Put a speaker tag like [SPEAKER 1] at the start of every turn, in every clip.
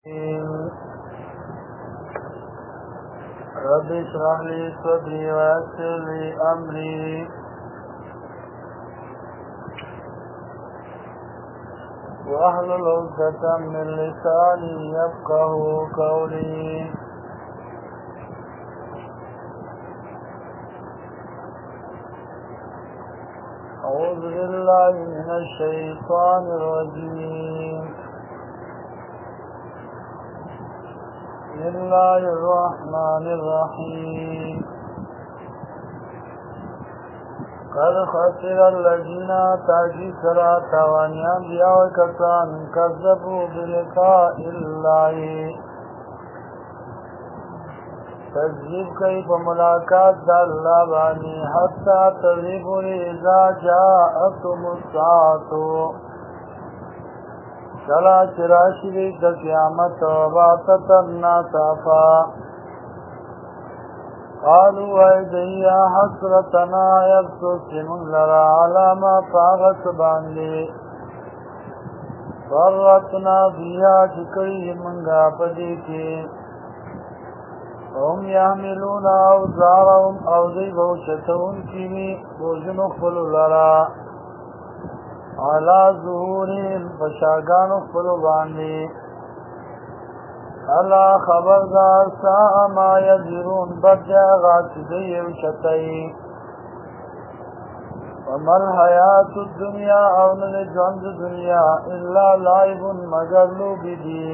[SPEAKER 1] رب اشرح لي صدري ويسر لي امري واحلل عقدة من لساني يفقه قولي. أعوذ بالله من الشيطان الرجيم. بسم الله الرحمن الرحيم. قد خسر الذين تاجي سرا توانيان بیاو کسان کذبوا بلقاء الله تکذیب کئی پا ملاقات دا اللہ بانی حتی تذیبوری اذا جاءتم الساعتو چلا چراشی دی دا قیامت باتتا ناسافا قالوا ایدیا حسرتنا یبسوس من لرا علاما پاغت باندی فرطنا بیا چکری منگا پدی کی هم یحملون اوزارهم اوزی بوشتون کیمی بوجن اخفل لرا علا ظهورهم فشاگان اخفل باندی اللہ خبردار ساء ما یذرون بدجا غاتدی وشتئی وما الحیات الدنیا اونن جوند دنیا الا لائب مگر لوبی دی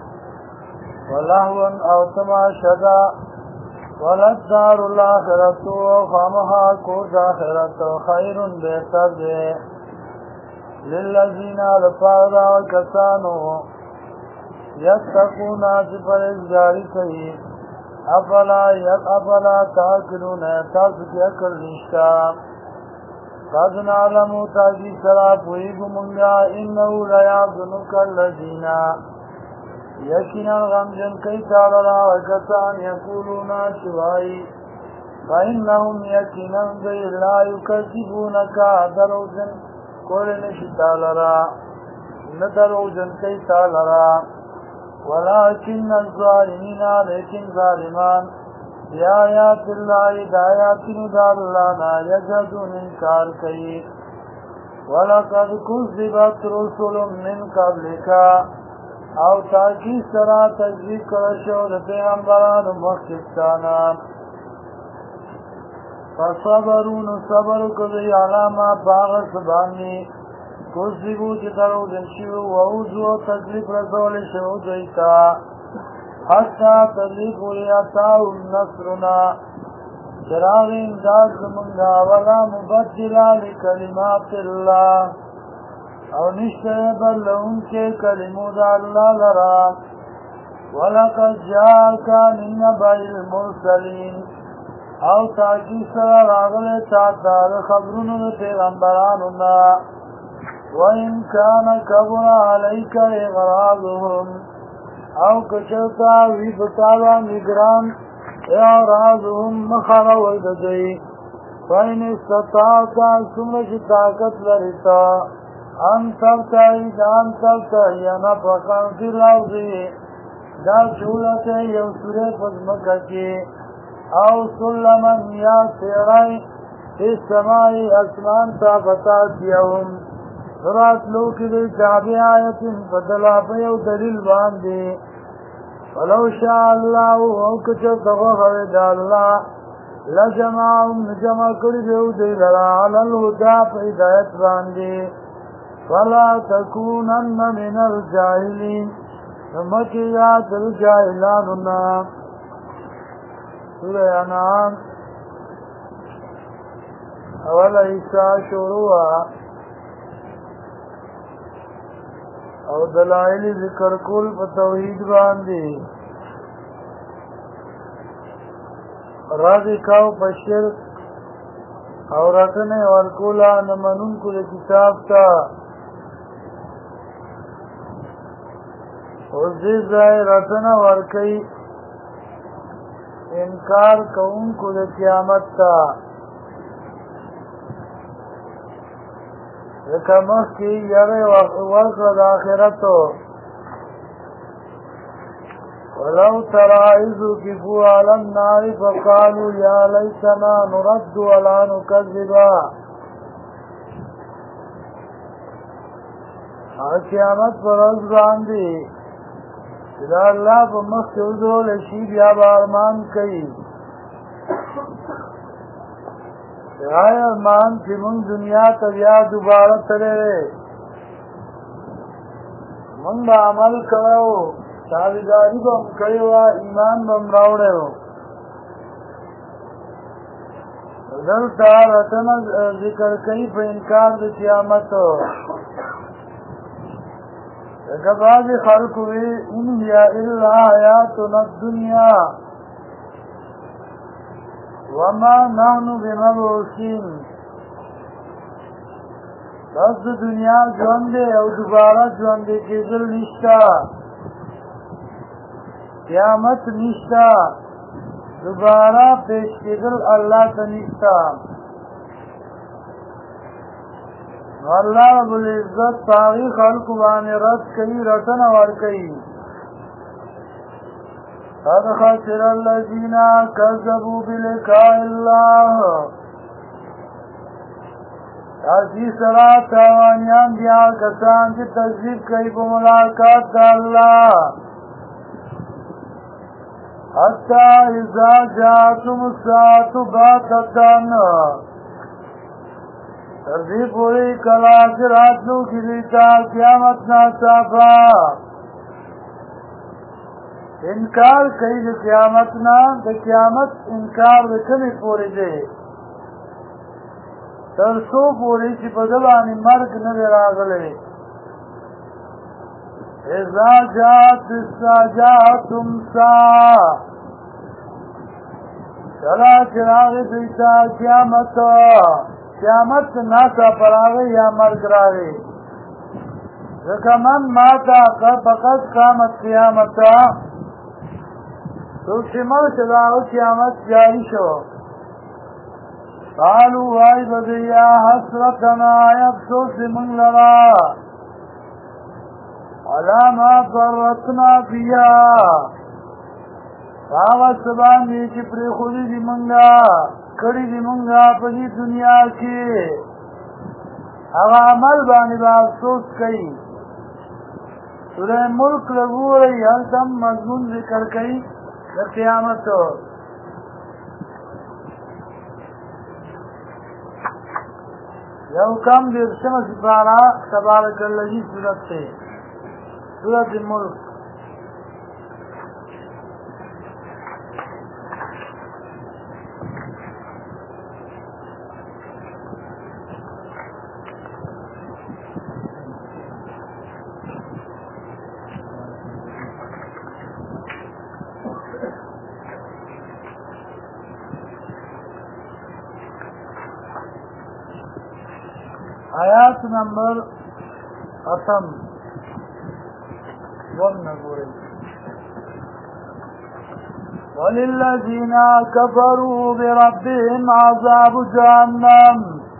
[SPEAKER 1] ولهو او تماشدا ولدار الاخرت خامها کود آخرت خیر بہتر دے للذین لپارا کسانو یتقون پرہیزگاری کئی افلا تاکلون تاسکی اکل نشتا قد نعلمو تاکی سرا پوئیگو منگا انہو لیعظنک الذین یقینا غمجن کئی تالرا وکسان یقولونا چوائی فإنهم یقینا دی لا یکذبونکا دروجن کول نشی تالرا ندروجن کئی تالرا ولكن الظالمین لیکن ظالمان بآیات اللہ دایاتن دا اللہ نا یجدون انکار کئی ولقد کذبت رسل من قبلکا او تاکی سرا تجزیب کرشو دا پیغمبران مخشفتانا فصبرون صبر کذی علاما باغس بانی کذبو چی درو دنشیو وعوزو تکلیف رسول شو دیتا حتی تکلیف ولیتاو نصرنا چراغ امداد زمنگا ولا مبدلا لکلمات اللہ او نشتر بلون کے کلمو دا اللہ لرا ولقد جاءکا من نبع المرسلین او تاکی سر راغل تاکدار خبرون دا پیغمبرانونا وَإِنْ كَانَ كَبُرَ عَلَيْكَ إِغْرَاضُهُمْ او کچرتا وی بتاوا نگران اعراضهم مخر ویددئی فَإِنِ اسْتَطَاعْتَ سُمَجِ طاقت لرتا ان تبتعی نفقا فی الارض دا چولت یو سورے پزمکہ کی او سلمن یا سیرائی فی السمائی اسمان تا بتاتیهم رات لو کی دی چابی آیتن فدلا پیو دلیل باندی ولو شاء اللہ او کچر تغفر دا اللہ لجمعهم نجمع کری دیو دی لرا علی الہدا پیدایت باندی فلا تکونن من الجاہلین مکیات الجاہلاننا سورہ انعام اول عیسیٰ شروع او دلائل ذکر کول په توحید باندې راضی کاو په شرک او راتنه ورکولا نمنون کو کتاب تا او دې ځای راتنه ورکي انکار کوم کو د قیامت تا لکه مخکې یاره ورکړه د آخرتو ولو ترى إذ وقفوا على النار فقالوا يا ليتنا نرد ولا نكذب قیامت پر ورځ باندې چې د الله په مخ کې ودرول شي بیا به ارمان کوي هغه ارمان چې موږ دنیا ته بیا دوباره تللی موږ به عمل کوو تابعداري به هم کړې وه ایمان به هم راوړی و دلته رټنه ذکر کوي په انکار د قیامت لکه بعضې خلکو وی ان هي الا حیاتنا الدنیا وما نحن بمبعوثین بس د دنیا ژوند دی او دوباره ژوند کېدل نشته قیامت نشته دوباره پیش کېدل الله ته نشته الله رب العزت پاغي خلق باندې رد کوي رټنه ورکوي قد خسر الذين كذبوا بلقاء الله تاسي سرا تاوانيان بیا کسان چې تکذیب کوي په ملاقات د الله حتى اذا جاءتهم الساعة بغتة تردی پوری کلا راتلو کی دیتا قیامت ناصافا انکار کئی دی قیامت نا دی قیامت انکار دی کمی پوری دی ترسو پوری چی پدلانی مرگ ندی راغلی اذا جات استاجاتم سا کلا چراغ دیتا قیامت قیامت ناسا پراغی یا مرگ راغی ذکر من ماتا فقط قامت قیامتا تو شمال چداو قیامت جاری شو قالوا وای بدیا حسرتنا افسوس من لرا علا ما فرطنا فيها فاغا سبانی چی پری خودی دی منگا کړي دي مونږه په دې دنیا کې هغه عمل باندې به افسوس کوي سورہ ملک لګوري هلته مضمون ذکر کوي د قیامت یو کم درشمه سپارا تبارک الذی صورت ته سورۃ الملک آیات نمبر 8 ونگوری وللذین کفروا بربهم عذاب جهنم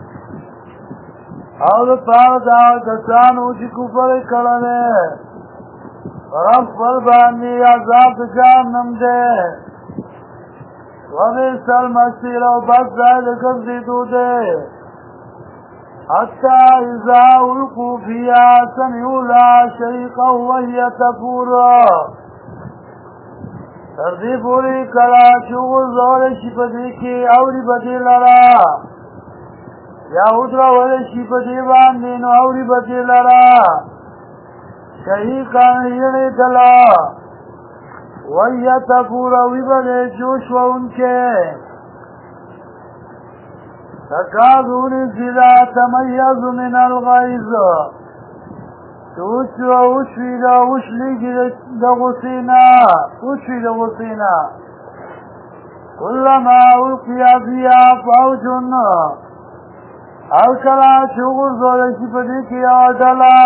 [SPEAKER 1] او پادا کسانو چې کفر کړل رب باندې عذاب جهنم ده وبئس المصير او بس ځای ګرځېدو ده حتى إذا ألقوا فيها سمعوا لها شيقا وهي تفور تردی پوری کلا چوغل زور شپدی کی اوری بدی لرا یا ادرا ولی شپدی باندینو اوری بدی لرا شیقا یعنی دلا وهي تفور وی بدی جوش و انکے تکادون الزلا تمیز من الغیظ وشوی دا وشلیگی دا غسینا کلما القیا فیا فوجن او کلا چوغر زولشی پدی کیا ڈلا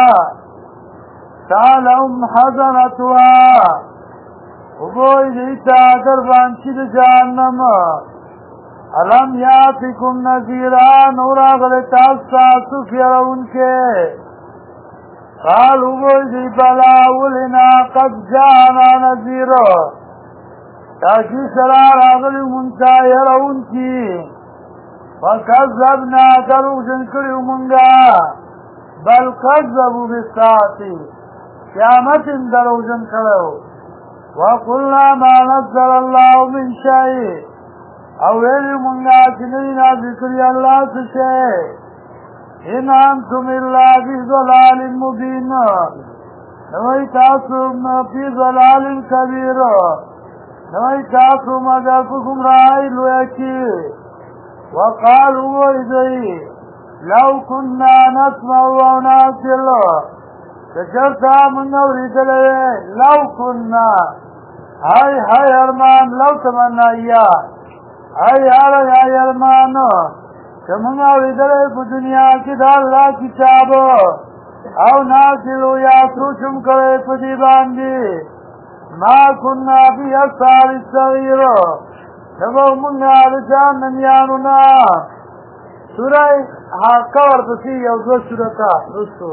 [SPEAKER 1] سالهم حضرتها وگوی دیتا در بانچی دا جہنم علم یاتکم نذیران اور اغل تاستا سفیر ان کے قالوا بوزی بلا ولنا قد جانا نذیر تاکی سرا راغلی منتا یرون کی فکذبنا دروغجن کریو منگا بل کذبوا بالساعتی قیامت دروغجن کریو وقلنا ما نزل الله من شيء او ویلی منگا چنی نازل کری اللہ سشے ان انتم الا فی ضلال مبین نوی تاسو فی ضلال کبیر نوی تاسو مگر کم رائی لویکی وقالوا ویدئی لو کننا نسمع و ناصل کچرتا من اوریدلے لو کننا ای ارمان لو تمنایا ای ارمان کمن اوریدلے په دنیا کې دا الله کتاب او نازلو یا سوچم کرے په دی باندې ما كنا فی اثار الصغیر نبو منگا رجان نمیانونا سورہ حاقہ ورپسی یو دو سورتا رسو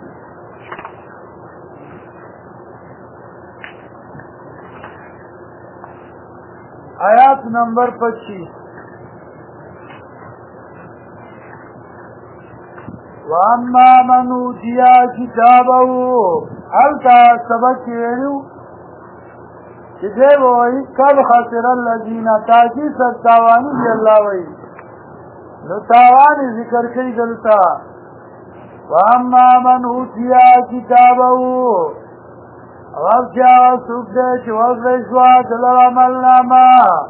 [SPEAKER 1] آیات نمبر 25 واما من اوتیا کتابه حلتا سبق ویلو چې دی وایي قد خسر الذین تاکي ستاوانی دی الله وایي نو تاوانی ذکر کوي دلته واما من اوتیا کتابه ورچا څوک دی چې ورکړی شوه دلته عملنامه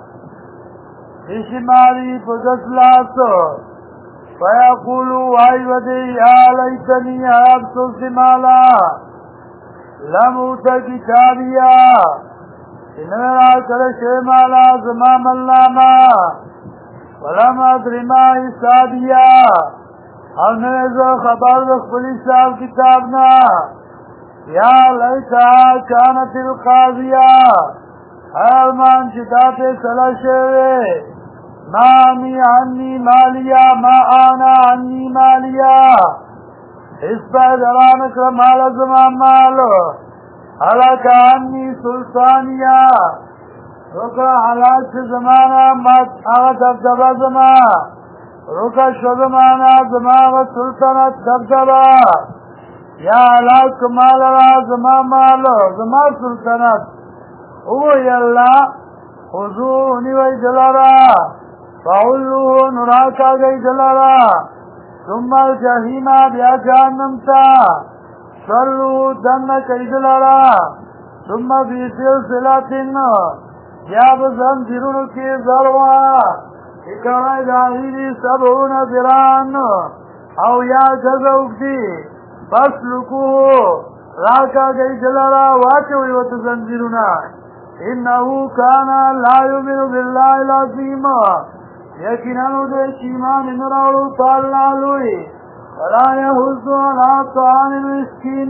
[SPEAKER 1] بشماري په دس لاسو فیقولو وای ودی یا لیتنی افسوس مالا لم اوت کتابیا انرا کرشے مالا زمام اللہما ولم ادری ما حسابیا اور نویزو خبر دخبلی صاحب کتابنا یا لیتا کانت القاضیا حرمان چتات سلشوے ما آنی عنی مالیا ما آنا عنی مالیا اس پر درانک مال زمان مالو حلق عنی سلطانیا رکا حلاک سے زمانہ مات آغا دبدبا زمان رکا شو زمانہ زمان و سلطنت دبدبا یا حلاک مال را زمان مالو زمان سلطنت اوی اللہ خضونی وی دلارا فعلوه نراکا گئی دلارا ثم الجحیم بیا جہنم تا صلو دن کئی دلارا ثم بی سلسلاتن یا بزن زرون کی ذروا اکرائی داہیری سبعون ذران او یا جزوک دی بس لکوه راکا گئی دلارا واچوی و تزنزرونا انہو کانا لا یؤمن باللہ العظیم یقیناً دے ایمان نراولو تعالی لوی ولا يحض على طعام المسكين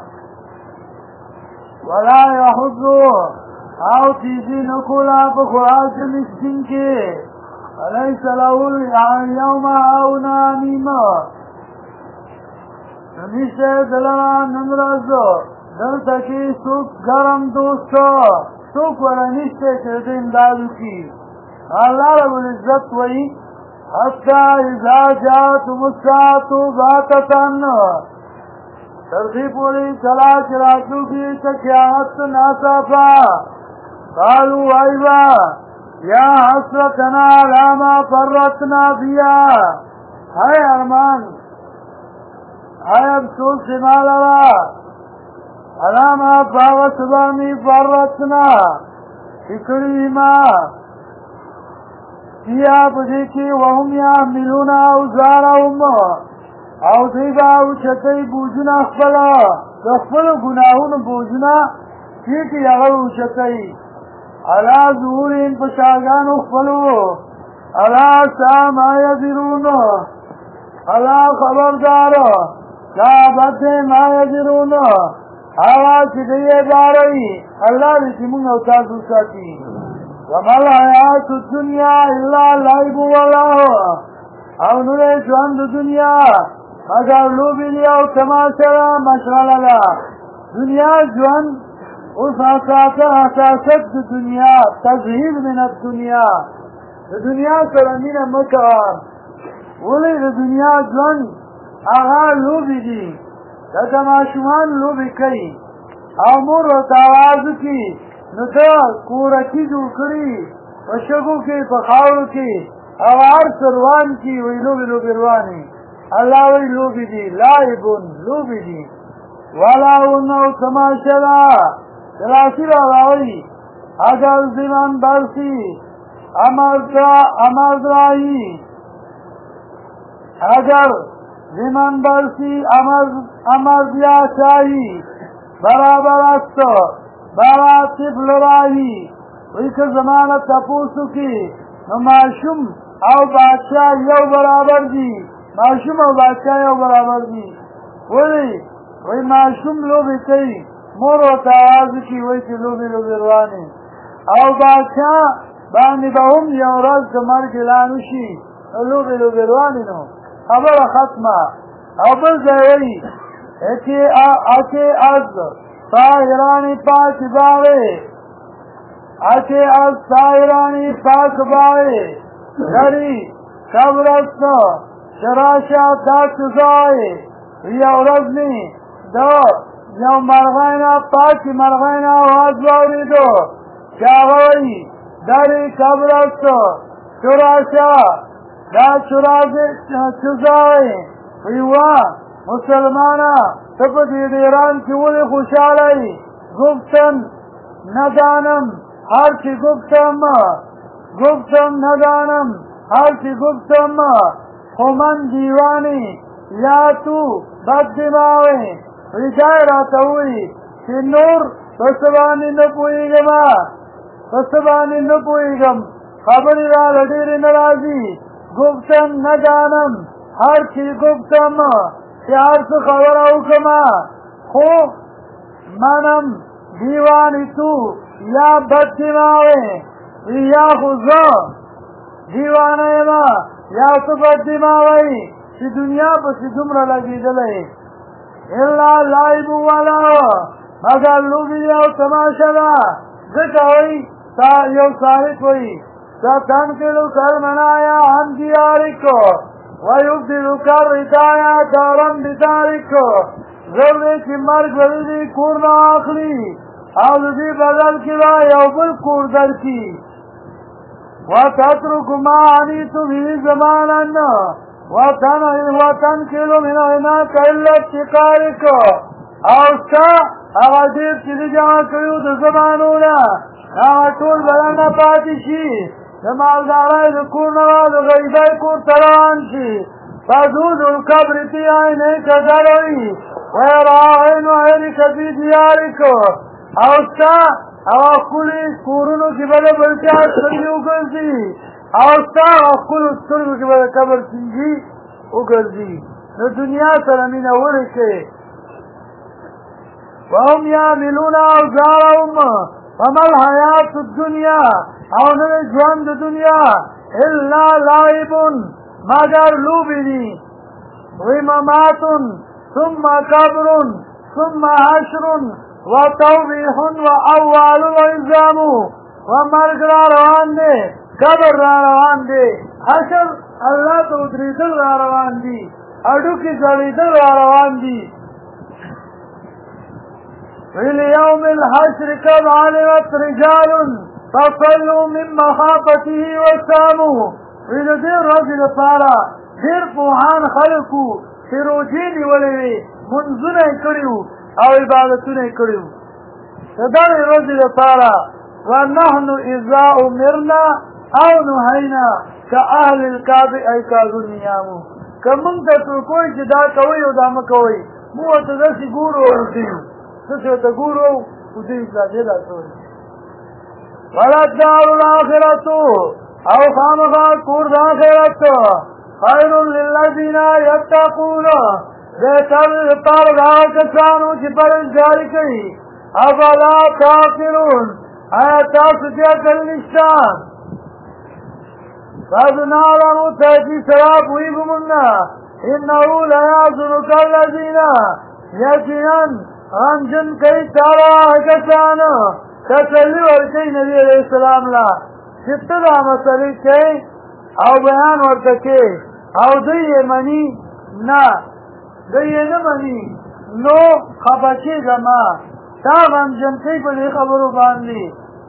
[SPEAKER 1] ولا يحض او تیزی نکولا بخوراک مسکین کے علیس له اليوم آونا نیما نمیشه دلرا نمرزو دلتا کی سوک گرم دوستو سوک ولا نشتے چردے امدادو کی اللہ رب العزت وی حتی اذا جاتم الساعت باتتن ترغیب پوری چلا چراتو کی تقیامت ناصافا قالوا ایبا یا حسرتنا لاما فرطنا بیا ہے ارمان ہے افسوس مالوا علاما باغت بامی فرطنا اکڑی ما کیا بدی کی وهم یحملون اوزارهم او دیبا اوچتی بوجنا خپلا خپل گناهون بوجنا چیتی اغا اوچتی علا ظهورین پشاگان خپلو علا ساما یذرون علا خبردار لا بد ما یذرون آواز دیئے بارئی اللہ دیتی منگ اوتازو ساتی وما الحیات الدنیا الا لعب واللہو او نوے جوان دنیا مگر لوبې دي او تماشه ده مشغله ده دنیا ژوند اوس حساست د دنیا تزهید من الدنیا د دنیا سره مینه مه کوه ولې د دنیا ژوند هغه لوبې دي لکه ماشومان لوبې کوي او مور ورته اواز وکړي نو ته کورکي جوړ کړي په شګو کې په خاورو کې او هر څه روان کړي وایي لوبې روانې الله وایي لوبې دي لعبون لوبې دي ولهون او تماشه ده کلاسي راوایي اگر زمان برسی امردرائی اگر زمان برسی امردیا چایی برابر است برا طفل رائی وی که زمانه تپوسو کی نو معشوم او بادشاہ یو برابر دی معشوم او بادشاہ یو برابر دی وی معشوم لوبی کئی مور و تاوازو کی وی که لوبی روانی او بادشاہ باندې به هم یو ورځ د مرګ اعلان وشي لوبې روانې نو خبره ختمه او بل ځای وایي اکې از طاهرانی پاک باوې اکې از طاهرانی پاک باوې غری قبر است شراشه دا چوزای یو ورځ نی دا یو مرغینا پاکی مرغینا آواز واورېدو چې هغه وایي داری قبر است چراشا دا چوزای ویوا مسلمانا تپ دید ایران کی ولی خوشحالی گفتن ندانم هرچی گفتم هرچی گفتم خو من دیوانی یا تو بد دماغی ویجای راتوی چی نور بسبانی نپویگم خبری را لدیر نرازی گفتم ندانم هر چی گفتم چی هر سو خبر اوکما خو منم دیوانی تو یا بد دماغی یا خوزا دیوانه ما یا تو بد دماغی چی دنیا پسی دمرا لگی دلی اللہ لائبو والا مگر لوبی او تماشا دا ذکا ہوئی یو صاحب ہوئی ستنقلو سرمنایا عن دیارکو ویبدلو کر ردایا دارن بدارکو ضرورے کی مرگ وردی کورنا آخری آلودی بدل کلا یو بل کور در کی وتترک ما عنیتو بھی زمانا وتنقلو من عناک الا اتقارکو اوستا هغه ډېر چې جمع کړیو د زمانونه هغه ټول بلنه پاتې شي د مالدارۍ د کور نه د غریبۍ کور ته روان شي فزود القبر فی عینیک ضروي ویرا عین عینک فی دیارک اوستا هغه ښکلي کورونو کې به د بل چا سترګې وګرځي اوستا هغه ښکلو سترګو کې به د قبر سینګي وګرځي نو دنیا سره مینه ولیکئ وهم یعملون اوزارهم وما الحیات الدنیا او نوی ژوند دنیا الا لعب مگر لوبې دي وممات ثم قبر ثم حشر وتوبیح واول العظام ومرګ را روان دی قبر را روان دی حشر الله ته ودرېدل را روان دي هډوکي ځړېدل را روان دي وليوم الحشر قد علمت رجال فصلوا من مخافته وساموا ویل دې ورځې لپاره ډېر پوهان خلکو چې روژې نیولې وې منځونه یې کړي وو او عبادتونه یې کړي وو د دغې ورځې لپاره ونحن اذا امرنا او نهینا كاهل الكعب ای کاظو النیامو که موږ ته څوک وایي چې دا کوئ او دا مه کوئ موږ ورته داسې ګورو او ورځو څه ورته ګورو ودې دې دا څه وللدار الآخرة او خامخا کور د آخرت خیر للذین یتقون بهتر لپاره د هغه کسانو چې پرهیزګاري کوي افلا تعقلون آیا تاسو چې عقل نشته قد نعلم تحقیق سره پوهېږو مونږ انه لیحزنک الذین یقینا غمجن کوي تاله کسان تسلی ورکوي نبي علیہ السلام لا چې ته دا مسلې کوي او بیان ورته کوي او دوی یې مني نه دوی یې نه مني نو خفه کېږه ما تا غمجن کوي په دې خبرو باندې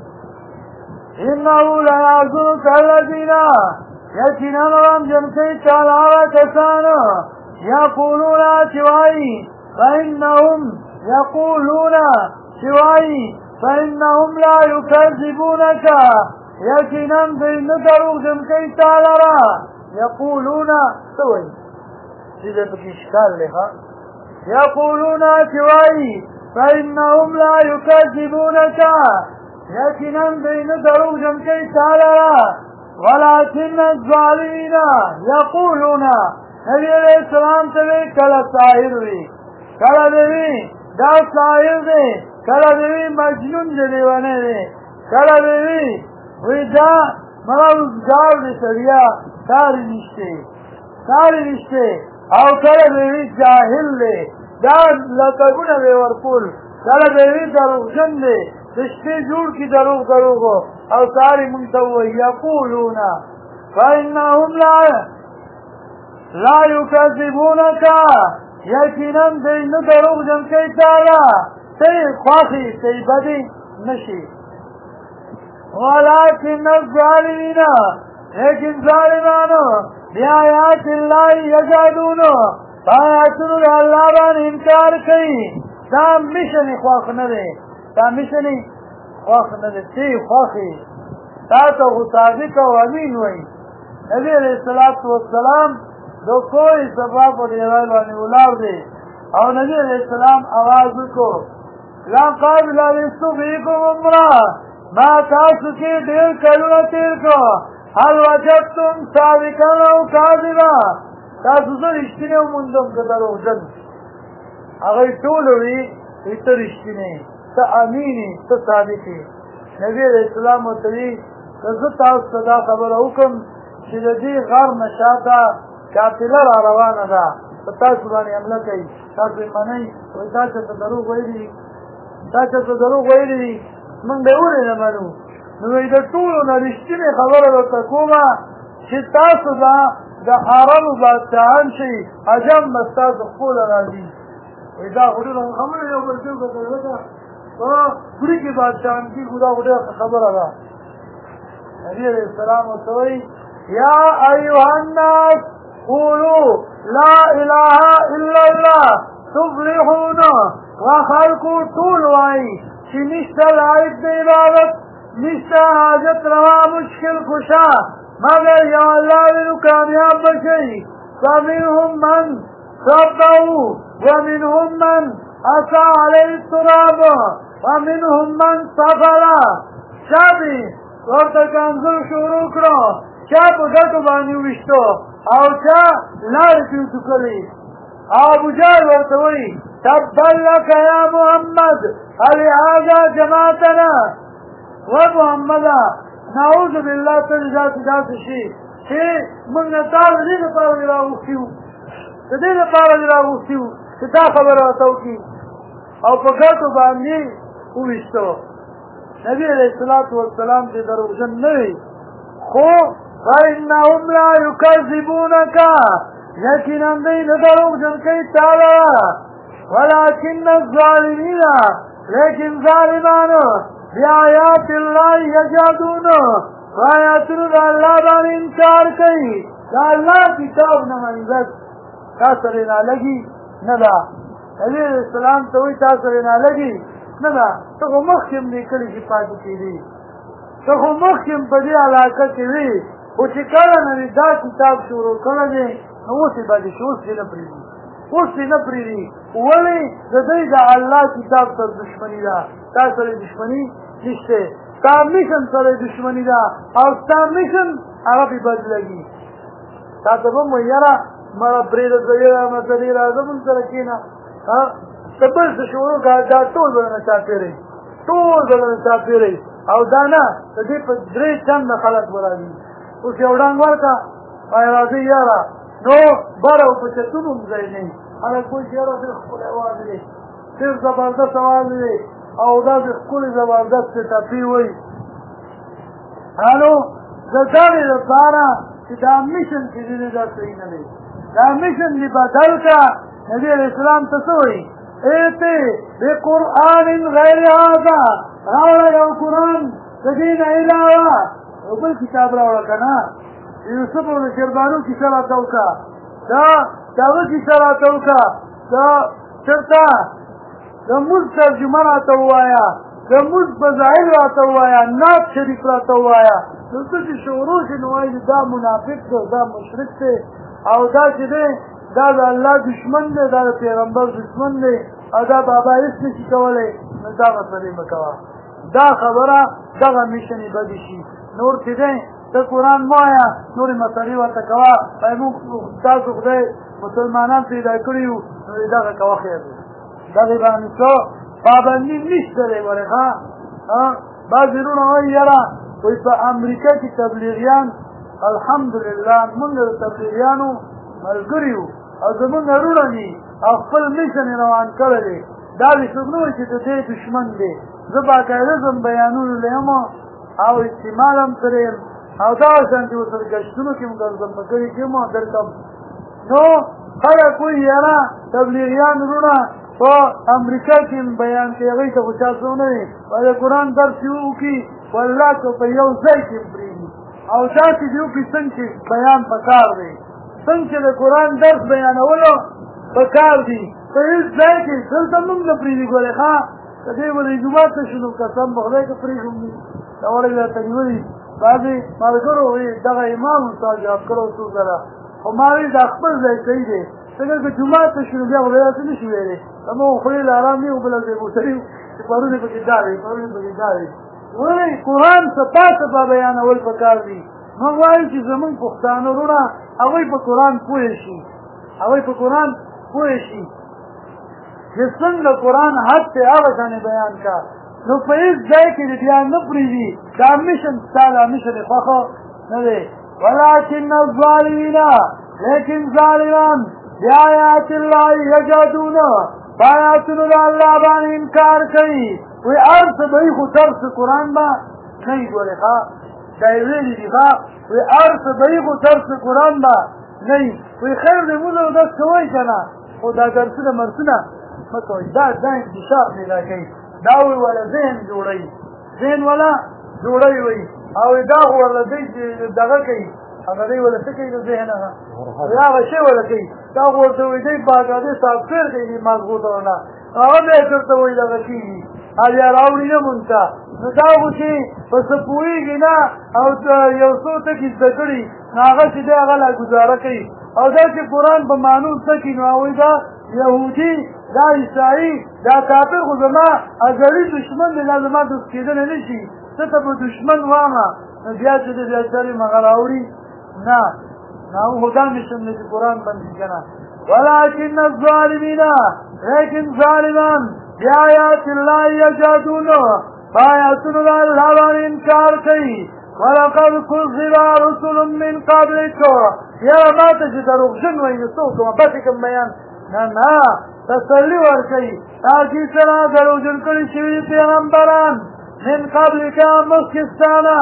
[SPEAKER 1] انه لیحزنک الذین یقینا غمجن کوي تاله هغه کسان یقولون چې وایي فإنهم يقولون شوائي فإنهم لا يكذبونك يقينا بين دروغ جمكي تعالى يقولون سوي سيدة بكشكال لها يقولون شوائي فإنهم لا يكذبونك يقينا بين دروغ جمكي تعالى ولكن الظالمين يقولون نبي عليه السلام تبي كلا ساهر وي کله دوی دا ساحر دی کله دوی مجنون دی لیونی دی کله دوی وی دا مروزګار دی سړیا کاری نشته او کله دوی جاهل دی دا لقبونه به ورکول کله دوی دروغجن دی د شپې جوړ کړي دروغ او ساری مونږ ته وایي یقولون فإنهم لا يكذبونك یقینا دی نه دروغ جن کوي تعالی تی خوښي تی بدي نشي ولكن الظالمین لیکن ظالمانو بآیات الله یجحدون آیاتونو د الله باندې انکار کوي دا مشنې خوښ نه دی تی خوښي تا ته خو صادق او امین وایي نبي علیه الصلاة والسلام دو کوئی سبا پر دیوال باندې ولاړ دی او نبی علیہ السلام आवाज وکړو لا قابل للسبيكم عمره ما تاسو کې ډېر کلونه تیر کو هل وجدتم صادقا او کاذبا تاسو زه رښتینی وموندم که دروغجن هغه ټول وی ته رښتینی ته امینی ته صادقی نبی علیہ السلام ورته وی که زه تاسو ته دا خبره وکړم چې د دې غر نه شاته قافله را روانه ده په تاسو باندې حمله کوي تاسو یې منئ وایي تا چېرته دروغ ویلي دي موږ به ولې نه منو نو وایي د ټولو نه رښتینې خبره درته کومه چې تاسو به د عربو بادشاهان شئ عجم به ستاسو خپله راځي وایي دا خو ډېره خبره یو بل څه وکړه لکه په ګوري کې بادشاهان کېږو دا خو ډېره خبره ده نبي علیه السلام ورته وایي یا ایها الناس قولوا لا اله الا الله تفلحون وخلقوا طول وای چې نشته لایق د عبادت نشته حاجت روا مشکل کشا مگر یا الله نو کامیاب بشي فمنهم من صدقوا ومنهم من أتى عليه التراب ومنهم من سفر شابي ورته کنځل شروع کړو چا په ګټو باندې وشتو او چا لارې پیوتو کړي ابو جهل ورته وایي تبا لك يا محمد لهذا جماعتنا ومحمد نعوذ بالله تجزات ذات شي چې موږ نه تاسو دې لپاره راوښتیو د دې لپاره راوښتیو چې دا خبره راته وکړي او په ګټو باندې وویشتو نبی علیہ الصلوۃ والسلام دې دروغجن نه وي خو فإنهم لا يكذبونك یقینا دوی نه دروغجن کوي تعالی ولكن الظالمین لیکن ظالمانو بآیات الله یجحدون آیاتونو د الله باندې انکار کوي د الله کتاب نه منځت تا سره نه لګي نه ده نبي علیہ السلام ته وایي تا سره نه لګي نه ده ته خو مخکې هم لیکلي چې پاتې کېدي ته خو مخکې هم په دې علاقه کې وي خو چې کله نه دا کتاب شروع کړی دی نو اوس یې باندې شي اوس یې نه پرېږدي ولې د دوی د الله کتاب سره دشمني ده تا سره دشمني نشته ستا میشن سره دشمني ده او ستا میشن هغه پې بد لګي تا ته به مو یاره مړه پرېږده ته یاره مته دې راځه موږ سره کښېنه ته بل څه شروع کړه دا ټول به نه چاپېرئ او دا نه د دې په درې چنده خلک به راځي اوس یو ډنګ ورکړه وایي راځئ یاره نو بره او په چتونو هم ځای نه وي خلک وایي چې یاره ډېر ښکلی اواز دی ډېر زبردست اواز دی او داسې ښکلې زبردست ټپې وایي نو د دغې لپاره چې دا میشن چې دی دا صحیح نه دی دا میشن دې بدل کړه نبي علیه السلام ته څه وایي ایتې بقرآن غیر هذا راوړه یو قرآن د دې نه علاوه یو بل کتاب راوړه که نه یوسف او د شیربانو کیسه راته وکړه د هغه کیسه راته وکړه دا چېرته د مونځ ترجمه راته ووایه د مونځ فضایل راته ووایه نعت شریف راته ووایه نو څه چې شروع شي نو وایي دا منافق دی دا مشرک دی او دا چې دی دا د الله دشمن دی دا د پیغمبر دشمن دی او دا بابا هېڅ نه شي کولی نو دا مسلې مه کوه دا خبره دغه میشنې بدې شي نور چې دی ته قرآن مه وایه نورې مسلې ورته کوه وایي موږ تاسو خدای مسلمانان پیدا کړي یو نو دغه کوه خیر دی دغې باندې څه پابندي نشته دی ورې ښه بعضې وروڼه وایي یاره وایي په امریکا کې تبلیغیان الحمدلله موږ د تبلیغیانو ملګري یو او زمونږ وروڼه دي او خپل میشن یې روان کړی دی دا دې څوک نه وایي چې د دې دشمن دی زه باقاعده ځم بیانونه یم او استعمال هم ترې یم او دغه شانتې ورسره ګشتونو کې م ګرځم په کلي کې م درکم نو خلک وایي یاره تبلیغیان وروڼه په امریکا کې بیان کوي هغوی ته خو چا څه ونه وي وایي د قرآن درس یې وکړي والله که په یو ځای کې م پرېږدي او داسې دې وکړي څنګه چې بیان پکار دی څنګه چې د قرآن درس بیانولو پکار دي په هېڅ ځای کې دلته موږ نه پرېږدي ګورې ښه که دې به د جومات ته شو نو قسم به خدای که پرېږدم دي دا وړی راته نیولي بعضې ملګرو وایي دغه امام استاد جواب کړی څو ځله خو ما وایي دا خپل ځای صحیح دی څنګه که جومات ته شو نو بیا خدای داسې نه شي ویلی زموږ خولې له ارام نه یو بله ځای بوتلي چې پرون یې پکې دا دی پرون یې پکې دا دی ولې قرآن څپا څپا بیانول پکار دي موږ وایو چې زمونږ پښتانه وروڼه هغوی په قرآن پوه شي هغوی په قرآن پوه شي چې څنګه قرآن حد ته هغه شانې بیان کا نو په هېڅ ځای کې دې بیا نه پرېږدي دا میشن ستا دا میشن یې خوښه نه دی ولکن الظالمین لیکن ظالمان بآیات الله یجحدون په آیاتونو د الله باندې انکار کوي وایي هر څه به وي خو ترس قرآن به نه وي ګورې ښه دا یې ویلي دي ښه وایي هر څه به وي خو ترس قرآن به نه وي وایي خیر دی مونځ او دس کوئ که نه خو دا درسونه مرسونه مه کوئ دا انتشار پیدا کوي دا وایي وله ذهن جوړوي ذهن وله جوړوي وایي او دا خو ورله دی چې دغه کوي هغه دی وله څه کوي د ذهن هغه هغه شی وله کوي دا خو ورته وایي دی باقاعده سافټویر کوي مغزو ته ونه هغه بیا یې درته وایي دغه کېږي او بیا راوړي نه مونږ ته نو دا خو چې په څه پوهېږي نه او یو څو ټکي زده کړي نو هغه چې دی هغه لا ګزاره کوي او دا چې قرآن په معنو څه کړي نو هغوی دا یهودي دا عیسایي دا کافر خو زما ازلي دشمن دی دا زما دوست کېدلی نه شي څه ته به دشمن وامه نو بیا چې دی بیا سر یې مغه راوړي نه هغه خو دا میشن دی چې قرآن بندي که نه ولکن الظالمین لیکن ظالمان بآیات الله یجحدون بآیاتونو د الله باندې انکار کوي ولقد کذب رسل من قبلک یاره ما ته چې دروغجن وایي نو څه وکړم بسې کوم بیان نه تسلي ورکوي تاکي سره دروغجن کړي شوي پیغمبران من قبلک مخکې ستا نه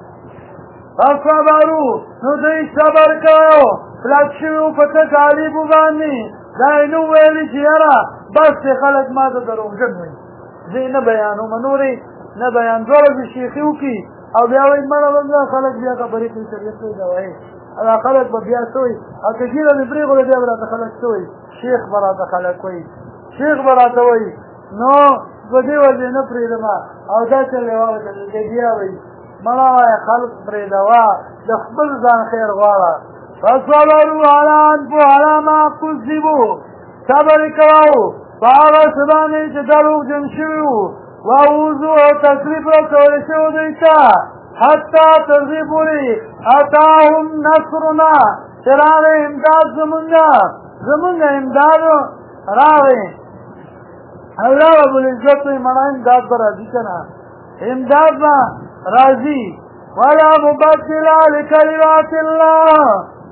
[SPEAKER 1] فصبروا نو دوی صبر کوي کلک شوي وو په تکالیفو باندې دا یې نه ویلي چې یاره بس چې خلک ما ته دروغجن وایي زه یې نه بیانوم نورې نه بیان دوه ورځې شیخي وکړي او بیا وایي مړه بنده خلک بیا خبرې کوي طبیعت کوي دا وایي دا خلک به بیا څه وایي او که ګیره مې پرېښوده بیا به راته خلک څه وایي شیخ به راته خلک وایي شیخ به راته وایي نو په دې وجې نه پرېږدم او دا چل یې واوښتل دی بیا وایي مړه وایه خلک پرېږدوه د خپل ځان خیر غواړه فصبروا على ما کذبوا صبر یې کوو په هغه څه باندې چې دروغجن شوي وو واوضو او تکلیف رسولی شوی دوی ته حتی تر دې پورې اتاهم نصرنا چې راغی امداد زمونږ امداد راغی الله رب العزت وایي مړه امداد به راځي که نه امداد به راځي ولا مبدل لکلمات الله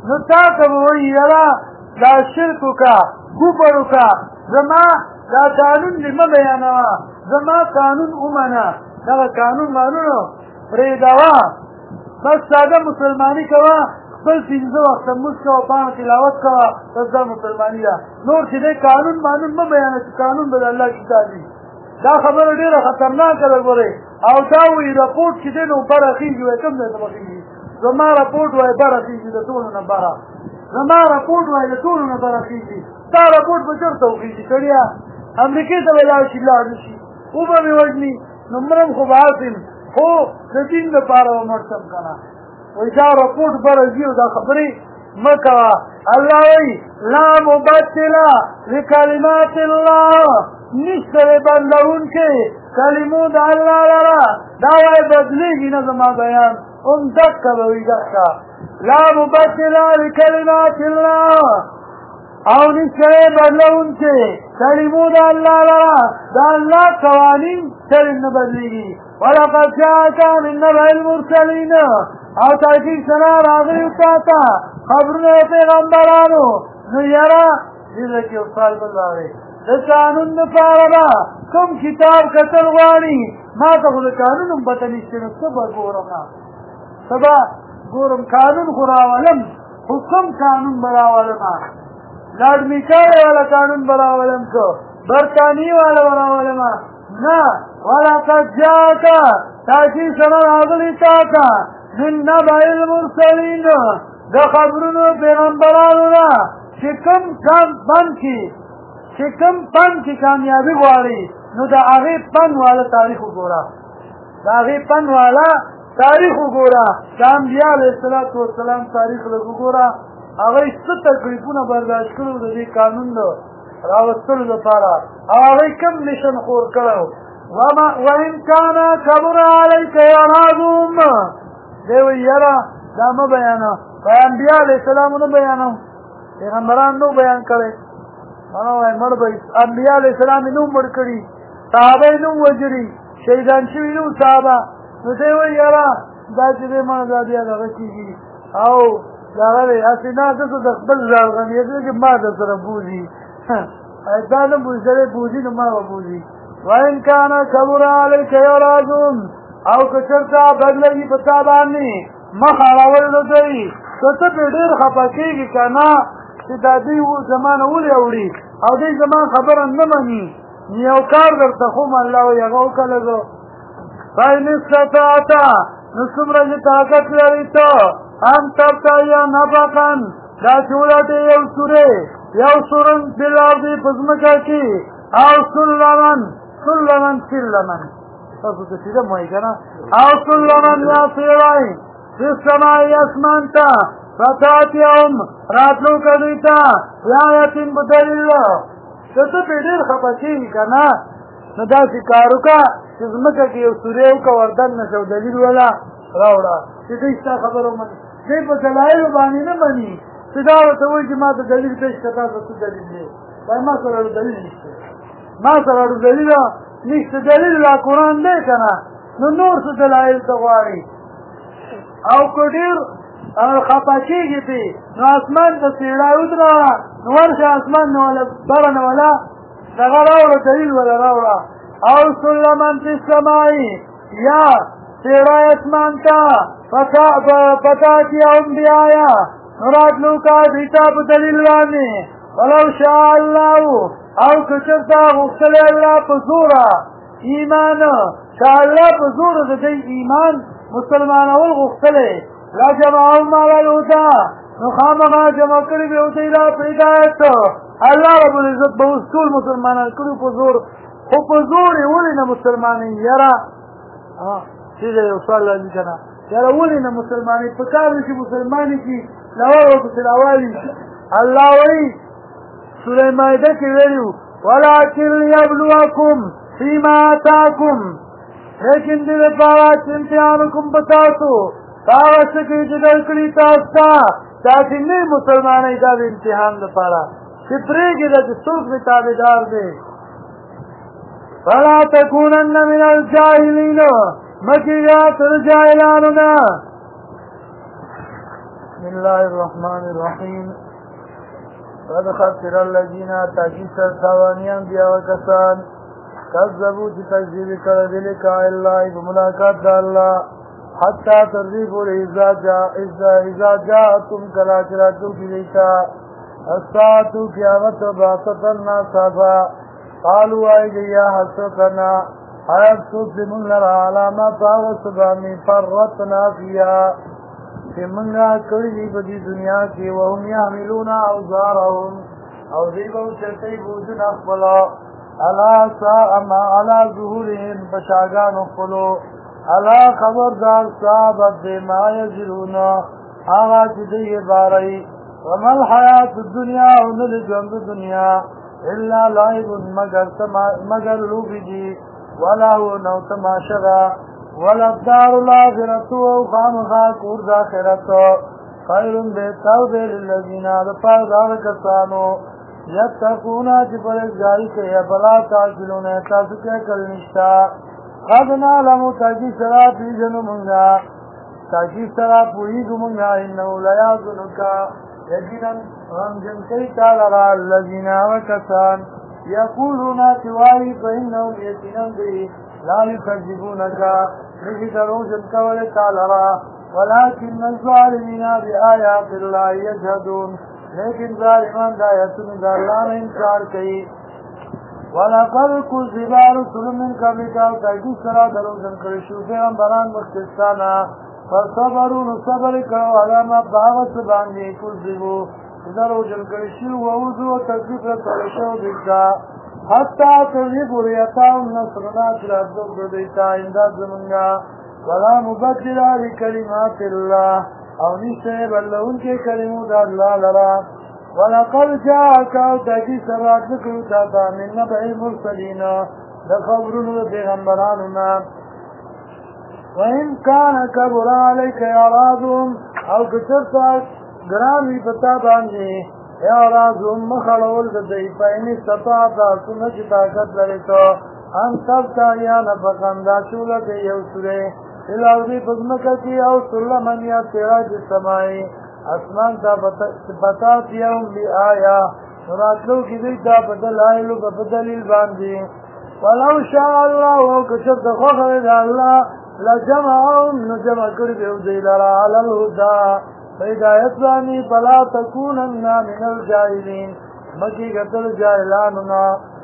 [SPEAKER 1] نو تا ته به وایي یاره دا شرک وکړه کفر وکړه زما دا قانون دې مه بیانوه زما قانون ومنه دغه قانون مانونو پرېږدوه بس ساده مسلماني کوه خپل پنځه وخته لمونځ کوه پاڼه تلاوت کوه بس دا مسلماني ده نور چې دی قانون مانون مه بیانه چې قانون به د الله کتاب وي دا خبره ډېره خطرناکه ده ګورئ او دا وایي رپورټ چې دی نو بره خېږي وایي کوم ځای ته به خېږي زما رپورټ وایي بره خېږي د ټولو نه بره زما رپورټ وایي د ټولو نه بره خېږي ستا رپورټ به چېرته وخېږي سړیه امریکې ته به لاړ شي لاړ نه شي وبه مې وژني نو مرم خو به حاصل خو د دین دپاره به مړ شم که نه وایي دا رپورټ بره ځي او دا خبرې مه کوه الله وایي لا مبدله لکلمات الله نشته دی بدلونکی کلمو د الله لره دا وایي بدلېږي نه زما بیان هم دقه به وي دقه لا مبدله لکلمات الله او نشته دی بدلونکی کلمو د الله لره د الله قوانین تل نه بدلېږي ولقد جاءك من نبأ المرسلين او تحقیق سره راغلي تا ته خبرونه پیغمبرانو نو یاره دې کې یو سوال بل راغی د قانون دپاره به کوم کتاب کتل غواړي ما ته خو د قانون هم پته نشته نو څه به ګورم څه به ګورم قانون خو راولم خو کوم قانون به راولم لارډ میکای والا قانون به راولم که برطانیې والا به راولم نه ولقد جاءك تحقیق سره راغلي تا ته من نبأ المرسلین د خبرونو پیغمبرانو نه چې کوم پن کې کامیابي غواړي نو د هغې پن والا تاریخ وګوره د هغې پن والا تاریخ وګوره د انبیا علیه السلام تاریخ لږ وګوره هغوی څه تکلیفونه برداشت کړي د دې قانون د راوستلو لپاره او هغوی کوم مشن خور کړی وإن كان كبر عليك إعراضهم دی وایي یاره دا مه بیانه انبیا علیه السلام نه بیانوم پیغمبران نو بیان کړی مانا وایي مړ به انبیا علیه السلام یې نو مړ کړي صحابه یې نو وژلي شهیدان شوي نو صحابه نو دی وایي یاره دا چې دی مړه دا بیا دغه کېږي او دغه دی هسې نه دته د خپل زړغنیت دی چې ما در سره بوځي دا نه بوځي سړی بوځي نو ما به بوځي وإن كان كبر عليك إعراضهم او که چېرته بد لګي په تا باندې مخ اړول نه کوي که ته پرې ډېر خفه کېږي که نه چې دا دوی زما نه ولې اوړي او دوی زما خبره نه مني یو کار درته خوم الله وایي هغه وکړه زه فإن استطعت نو څومره چې طاقت لري ته هم تبتغي نفقا دا چې ولټې یو سورې یو سورن فی الارض په ځمکه کې او سلمن تاسو ته سیده موایي که نه او سلمن یا سیړی فی السماء اسمان ته فتاتیهم راتلو که دوی ته بیایتین په دلیل که ته پرې ډېر خفه کېږي که نه نو داسې کار وکړه چې ځمکه کې یو سورې وکړه وردننه شه او دلیل والا راوړه چې دوی ستا خبره ومني دوی په دلایلو باندې نه مني چې دا ورته وایي چې ما ته دلیل پېښ کړه تاسو څه دلیل دی وایي ما سره دلیل نشته ما سره دلیل نشته دلیل لا قرآن دی که نه نو نور څه دلایل ته غواړي او که ډېر خفه کېږي پرې نو اسمان ته څېړی ودروه نو ورشه اسمان نه وله بره نه وله دغه راوړه دلیل وله راوړه او سلمن فی السماء یا څېړی اسمان ته فتاتیهم بیایا نو راتلو کا دوی ته په دلیل باندې ولو شاء الله او که چېرته غوښتلی الله په زوره ایمان که الله په زوره د دوی ایمان مسلمانول غوښتلی لجمعهم علی الهدی نو خامخا جمع کړي به دوی را په هدایت الله رب العزت به اوس ټول مسلمانان کړي په زور خو په زور یې ولې نه مسلمانوي یاره چې یو سوال راځي که نه یاره ولې نه مسلمانوي په کار دی چې مسلمانې کړي لوړ ورپسې راوالي الله وایي سوره مائده کې ویلي ولکن لیبلوکم فیما آتاکم لیکن دې لپاره چې امتحان وکړم په تاسو هغه څه کې چې درکړي تاسو ته تاسې نه مسلمانۍ دا د امتحان لپاره چې پرېږدي چې څوک مې تابعدار دی فلا تکونن من الجاهلین مه کېږه ته د جاهلانو نه بسم الله الرحمن الرحیم قد خسر الذین تاکی سرطوانیان بیا وکسان کذبو چی تکذیب کرد لکا اللہ بملاقات دا اللہ حتی ترغیب اذا جاءتم کلا چراتو کی لیتا الساعتو قیامت باستن ناصافا قالوا آئی یا حسرتنا افسوس من لرا علامات وسبامی فرطنا فیها کہ منگا کری بدی دنیا کی وهم یحملون اوزارهم او دیبو چرتی بوجن اخبلا علا ساء ما علا ظهورهم پشاگان اخبلو علا خبردار صحابت دے ما یزرون آغا چدی بارئی وما الحیات الدنیا انل جند دنیا الا لائب مگر لوبی دی ولا هو نو تماشرا ولا الدار الاخرة وخامخا کور دا آخرت خیر بہتاو دے للذین دفار دار کسانو یتقونا چی پرزگاری کیا بلا تاکلون تاسو کیا کلنشتا قد نعلمو تاکی سرا پیجنو منگا تاکی سرا پوئیگو منگا انہو لیازنکا یقینا غمجن کئی تالرا اللذین وکسان یقولونا چوائی فإنہم یقینا دی لا یکذبونکا نجی دروجن کول تالرا ولكن الظالمین بآیات اللہ یجہدون لیکن ظالمان دایتن دا اللہ نے انکار کئی وَلَقَدْ كُذِّبَ رُسُلٌ مِّن قَبْلِكَ تاکی سرا دروجن کرشو پیغمبران مختصانا فصبرون صبر کرو علامہ باغت باندی کذبو دروجن کرشو ووزو تکلیف رسولشو دیتا حتی تغیب ریتاهم نصرنا چلابدو دیتا انداد زمنگا ولا مبدل لکلمات اللہ او نیسے بلہ ان کے کلمو دا اللہ لرا ولقد جاءکا تاکی سرات ذکر تاتا من نبع المرسلین دخبرون پیغمبراننا وَإِنْ كَانَ كَبُرَ عَلَيْكَ إِعْرَاضُهُمْ او کچرتا گرامی پتا باندی اعراضهم مخلول ددئی فإن استطاعتا سنچ طاقت لرتو ان تبتا یا نفقندا چولت یوسرے الارضی پزمکتی او سلمن یا تیراج سمائی اسمان تا پتاتیهم بی آیا نراتلو کی دیتا بدلائلو بدلیل باندی ولو شاء اللہ او کچرتا خوخر اللہ لجمعهم نجمع کربیو دیلارا علی الہدا فہدایت زانی فلا تکونن من الجاہلین مکی قتل جاہلاننا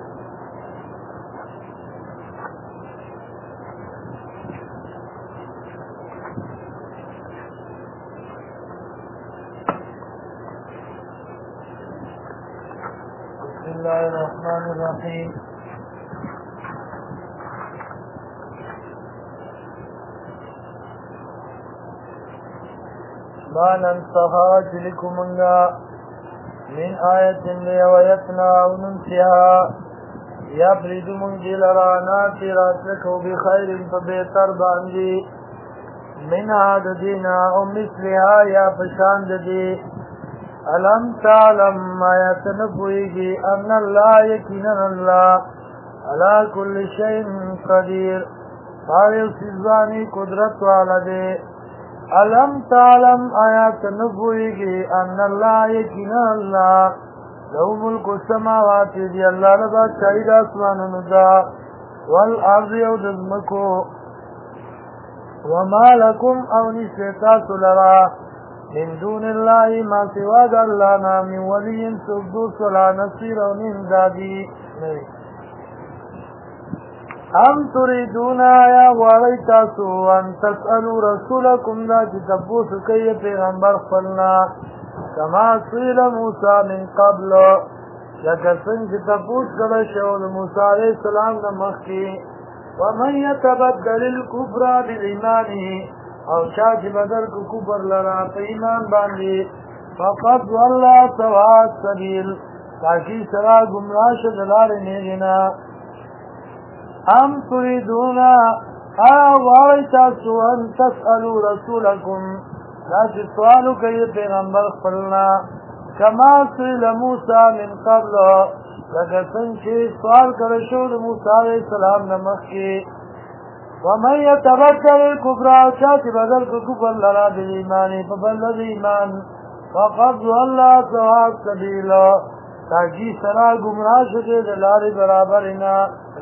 [SPEAKER 1] بسم اللہ الرحمن الرحیم ما ننسخها جلكمنا من آية ليويتنا أو ننسها يبرد من جلرانا تراتلكو بخير فبيتر باندي من عددنا أو مثلها يا فشان دي ألم تعلم ما يتنبوئي أن الله يكينا الله على كل شيء قدير فارغ سزاني قدرت والده علم تعلم آیات نبوئیگی ان اللہ یکینا اللہ لو ملک السماوات دی اللہ لبا چاہید آسمان ندا والارض یودزمکو وما لکم اونی سیتاس لرا من دون اللہ ما سواد اللہ نامی ولی سبدوس ولا نصیر اونی امدادی ام تريدون یا غواړی تاسو ان تسألوا رسولکم دا چې تپوس کوي پیغمبر خپلنا کما سئل موسی من قبل لکه څنګه چې تپوس کړی شو د موسی علیه السلام نه مخکې ومن یتبدل الکفر بالایمان او چا چې بدل کو کفر لرا په ایمان باندې فقد ضل سواء السبیل تاکي سرا گمراه شه د لارې نیغینا ام تريدون غواړی تاسو ان تسألوا رسولکم دا چې سوالو کوي پیغمبر خپلنا کما سئل موسی من قبل لکه څنګه چې سوال کړی شو د موسی علیه السلام نه مخکې ومن يتبدل الكفر او چاچ بدل کو کفر لرا بالایمان فبلد ایمان فقد ضل سواء السبيل تاجی سرا گمراہ شده دلار برابرنا.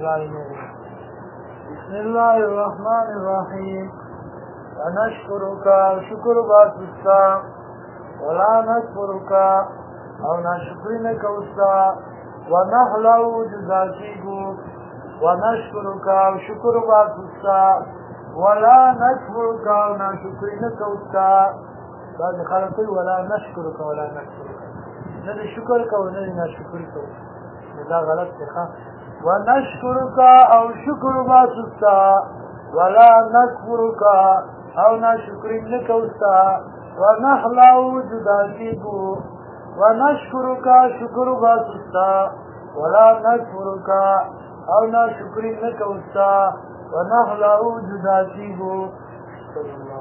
[SPEAKER 1] بسم الله الرحمن الرحیم. ونشکرک شکر باسستا ولا نشکرک او ناشکری نکوستا ونحلو جزاکیگو ونشکرک شکر باسستا ولا نشکرک او ناشکری نکوستا. بعض خلقی ولا نشکرک ولا نشکرک نه شکر کو نه ناشکری کو دا غلط دی. ونشکرک او شکر باسستا ولا نشکرک او ناشکری نکوستا ونحلو جزاکیگو ونشکرک شکر باسستا ولا نشکرک او ناشکری نکوستا ونحلو جزاکیگو.